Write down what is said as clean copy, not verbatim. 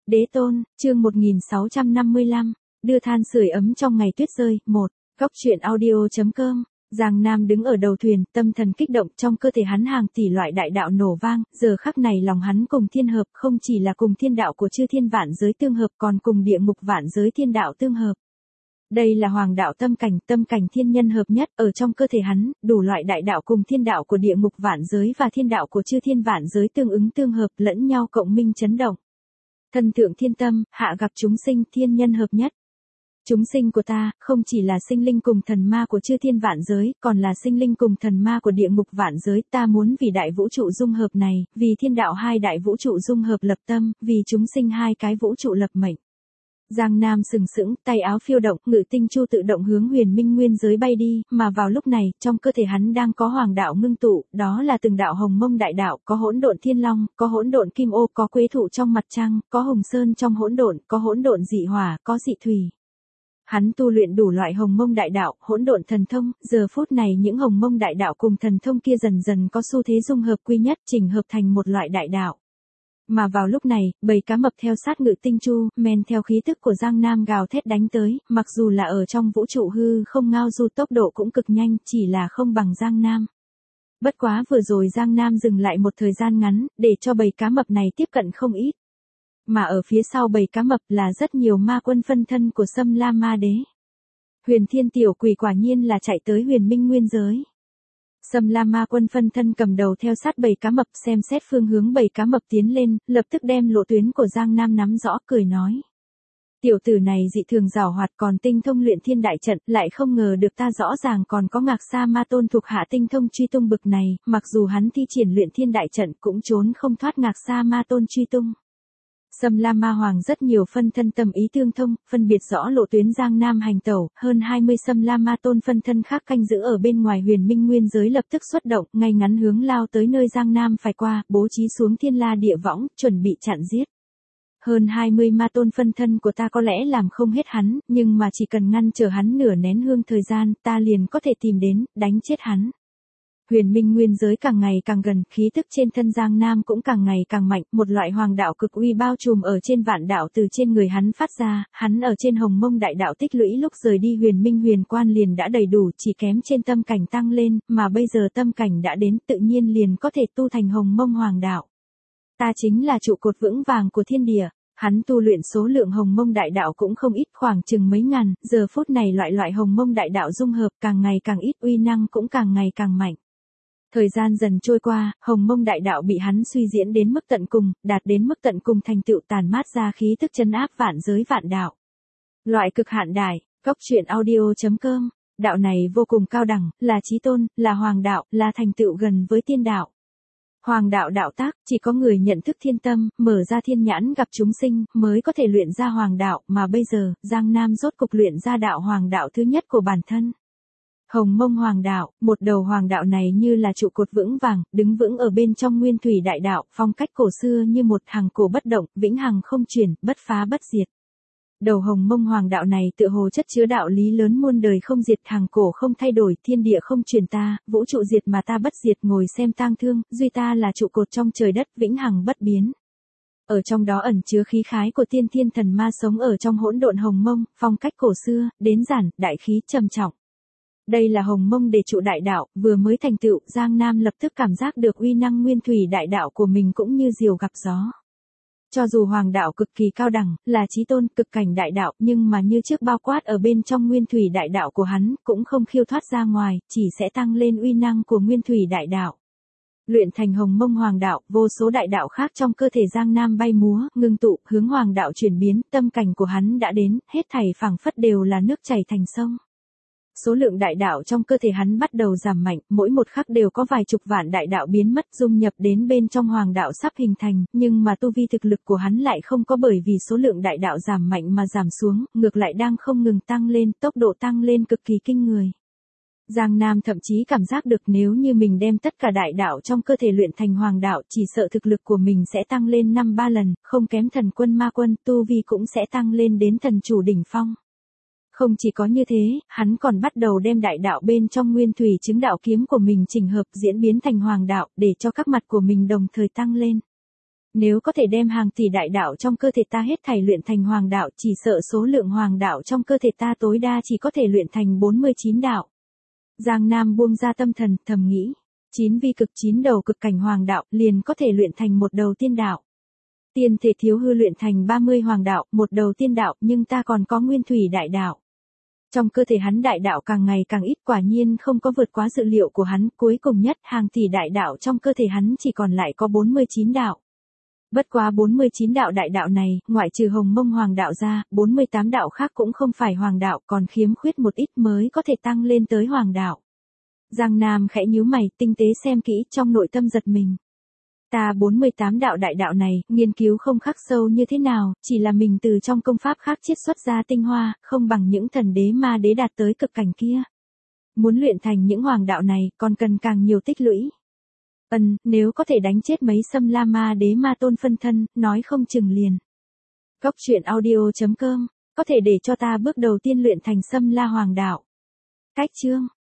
Đế tôn, chương 1655, đưa than sưởi ấm trong ngày tuyết rơi, 1, góc truyện audio.com. Giang Nam đứng ở đầu thuyền, tâm thần kích động, trong cơ thể hắn hàng tỷ loại đại đạo nổ vang, giờ khắc này lòng hắn cùng thiên hợp, không chỉ là cùng thiên đạo của chư thiên vạn giới tương hợp, còn cùng địa ngục vạn giới thiên đạo tương hợp. Đây là hoàng đạo tâm cảnh thiên nhân hợp nhất, ở trong cơ thể hắn, đủ loại đại đạo cùng thiên đạo của địa ngục vạn giới và thiên đạo của chư thiên vạn giới tương ứng tương hợp, lẫn nhau cộng minh chấn động. Thân thượng thiên tâm, hạ gặp chúng sinh, thiên nhân hợp nhất. Chúng sinh của ta, không chỉ là sinh linh cùng thần ma của chư thiên vạn giới, còn là sinh linh cùng thần ma của địa ngục vạn giới. Ta muốn vì đại vũ trụ dung hợp này, vì thiên đạo hai đại vũ trụ dung hợp lập tâm, vì chúng sinh hai cái vũ trụ lập mệnh. Giang Nam sừng sững, tay áo phiêu động, ngự tinh chu tự động hướng huyền minh nguyên giới bay đi, mà vào lúc này, trong cơ thể hắn đang có hoàng đạo ngưng tụ, đó là từng đạo hồng mông đại đạo, có hỗn độn thiên long, có hỗn độn kim ô, có quế thụ trong mặt trăng, có hồng sơn trong hỗn độn, có hỗn độn dị hỏa, có dị thủy. Hắn tu luyện đủ loại hồng mông đại đạo, hỗn độn thần thông, giờ phút này những hồng mông đại đạo cùng thần thông kia dần dần có xu thế dung hợp quy nhất, chỉnh hợp thành một loại đại đạo. Mà vào lúc này, bầy cá mập theo sát ngự tinh chu, men theo khí tức của Giang Nam gào thét đánh tới, mặc dù là ở trong vũ trụ hư không ngao du tốc độ cũng cực nhanh, chỉ là không bằng Giang Nam. Bất quá vừa rồi Giang Nam dừng lại một thời gian ngắn, để cho bầy cá mập này tiếp cận không ít. Mà ở phía sau bầy cá mập là rất nhiều ma quân phân thân của Sâm La Ma Đế. Huyền Thiên Tiểu Quỷ quả nhiên là chạy tới huyền minh nguyên giới. Sâm La Ma quân phân thân cầm đầu theo sát bầy cá mập, xem xét phương hướng bầy cá mập tiến lên, lập tức đem lộ tuyến của Giang Nam nắm rõ, cười nói. Tiểu tử này dị thường giàu hoạt, còn tinh thông luyện thiên đại trận, lại không ngờ được ta rõ ràng còn có Ngạc Sa Ma Tôn thuộc hạ tinh thông truy tung bực này, mặc dù hắn thi triển luyện thiên đại trận cũng trốn không thoát Ngạc Sa Ma Tôn truy tung. Sâm La Ma Hoàng rất nhiều phân thân tâm ý tương thông, phân biệt rõ lộ tuyến Giang Nam hành tẩu, hơn 20 Sâm La Ma Tôn phân thân khác canh giữ ở bên ngoài huyền minh nguyên giới lập tức xuất động, ngay ngắn hướng lao tới nơi Giang Nam phải qua, bố trí xuống thiên la địa võng, chuẩn bị chặn giết. Hơn 20 ma tôn phân thân của ta có lẽ làm không hết hắn, nhưng mà chỉ cần ngăn trở hắn nửa nén hương thời gian, ta liền có thể tìm đến, đánh chết hắn. Huyền minh nguyên giới càng ngày càng gần, khí tức trên thân Giang Nam cũng càng ngày càng mạnh, một loại hoàng đạo cực uy bao trùm ở trên vạn đạo từ trên người hắn phát ra, hắn ở trên hồng mông đại đạo tích lũy lúc rời đi huyền minh huyền quan liền đã đầy đủ, chỉ kém trên tâm cảnh tăng lên, mà bây giờ tâm cảnh đã đến, tự nhiên liền có thể tu thành hồng mông hoàng đạo. Ta chính là trụ cột vững vàng của thiên địa. Hắn tu luyện số lượng hồng mông đại đạo cũng không ít, khoảng chừng mấy ngàn, giờ phút này loại hồng mông đại đạo dung hợp càng ngày càng ít, uy năng cũng càng ngày càng mạnh. Thời gian dần trôi qua, hồng mông đại đạo bị hắn suy diễn đến mức tận cùng, đạt đến mức tận cùng thành tựu tàn mát ra khí tức trấn áp vạn giới vạn đạo. Loại cực hạn đại, góc truyện audio.com, đạo này vô cùng cao đẳng, là chí tôn, là hoàng đạo, là thành tựu gần với tiên đạo. Hoàng đạo đạo tác, chỉ có người nhận thức thiên tâm, mở ra thiên nhãn gặp chúng sinh, mới có thể luyện ra hoàng đạo, mà bây giờ, Giang Nam rốt cục luyện ra đạo hoàng đạo thứ nhất của bản thân. Hồng mông hoàng đạo, một đầu hoàng đạo này như là trụ cột vững vàng, đứng vững ở bên trong nguyên thủy đại đạo, phong cách cổ xưa như một hàng cổ bất động, vĩnh hằng không chuyển, bất phá bất diệt. Đầu hồng mông hoàng đạo này tựa hồ chất chứa đạo lý lớn muôn đời không diệt, hàng cổ không thay đổi, thiên địa không chuyển ta, vũ trụ diệt mà ta bất diệt, ngồi xem tang thương, duy ta là trụ cột trong trời đất, vĩnh hằng bất biến. Ở trong đó ẩn chứa khí khái của tiên thiên thần ma sống ở trong hỗn độn hồng mông, phong cách cổ xưa, đến giản, đại khí, trầm trọng. Đây là hồng mông để trụ đại đạo, vừa mới thành tựu, Giang Nam lập tức cảm giác được uy năng nguyên thủy đại đạo của mình cũng như diều gặp gió. Cho dù hoàng đạo cực kỳ cao đẳng, là chí tôn, cực cảnh đại đạo, nhưng mà như trước bao quát ở bên trong nguyên thủy đại đạo của hắn, cũng không khiêu thoát ra ngoài, chỉ sẽ tăng lên uy năng của nguyên thủy đại đạo. Luyện thành hồng mông hoàng đạo, vô số đại đạo khác trong cơ thể Giang Nam bay múa, ngưng tụ, hướng hoàng đạo chuyển biến, tâm cảnh của hắn đã đến, hết thảy phảng phất đều là nước chảy thành sông. Số lượng đại đạo trong cơ thể hắn bắt đầu giảm mạnh, mỗi một khắc đều có vài chục vạn đại đạo biến mất, dung nhập đến bên trong hoàng đạo sắp hình thành, nhưng mà tu vi thực lực của hắn lại không có bởi vì số lượng đại đạo giảm mạnh mà giảm xuống, ngược lại đang không ngừng tăng lên, tốc độ tăng lên cực kỳ kinh người. Giang Nam thậm chí cảm giác được nếu như mình đem tất cả đại đạo trong cơ thể luyện thành hoàng đạo, chỉ sợ thực lực của mình sẽ tăng lên 5-3 lần, không kém thần quân ma quân, tu vi cũng sẽ tăng lên đến thần chủ đỉnh phong. Không chỉ có như thế, hắn còn bắt đầu đem đại đạo bên trong nguyên thủy chứng đạo kiếm của mình chỉnh hợp diễn biến thành hoàng đạo, để cho các mặt của mình đồng thời tăng lên. Nếu có thể đem hàng tỷ đại đạo trong cơ thể ta hết thảy luyện thành hoàng đạo, chỉ sợ số lượng hoàng đạo trong cơ thể ta tối đa chỉ có thể luyện thành 49 đạo. Giang Nam buông ra tâm thần, thầm nghĩ. 9 vi cực 9 đầu cực cảnh hoàng đạo, liền có thể luyện thành một đầu tiên đạo. Tiên thể thiếu hư luyện thành 30 hoàng đạo, một đầu tiên đạo, nhưng ta còn có nguyên thủy đại đạo. Trong cơ thể hắn đại đạo càng ngày càng ít, quả nhiên không có vượt quá dự liệu của hắn, cuối cùng nhất hàng tỷ đại đạo trong cơ thể hắn chỉ còn lại có 49 đạo. Bất quá 49 đạo đại đạo này, ngoại trừ Hồng Mông hoàng đạo ra, 48 đạo khác cũng không phải hoàng đạo, còn khiếm khuyết một ít mới có thể tăng lên tới hoàng đạo. Giang Nam khẽ nhíu mày, tinh tế xem kỹ, trong nội tâm giật mình. Ta 48 đạo đại đạo này, nghiên cứu không khắc sâu như thế nào, chỉ là mình từ trong công pháp khác chiết xuất ra tinh hoa, không bằng những thần đế ma đế đạt tới cực cảnh kia. Muốn luyện thành những hoàng đạo này, còn cần càng nhiều tích lũy. Nếu có thể đánh chết mấy Xâm La ma đế ma tôn phân thân, nói không chừng liền. Góc truyện audio.com, có thể để cho ta bước đầu tiên luyện thành Xâm La hoàng đạo. Cách chương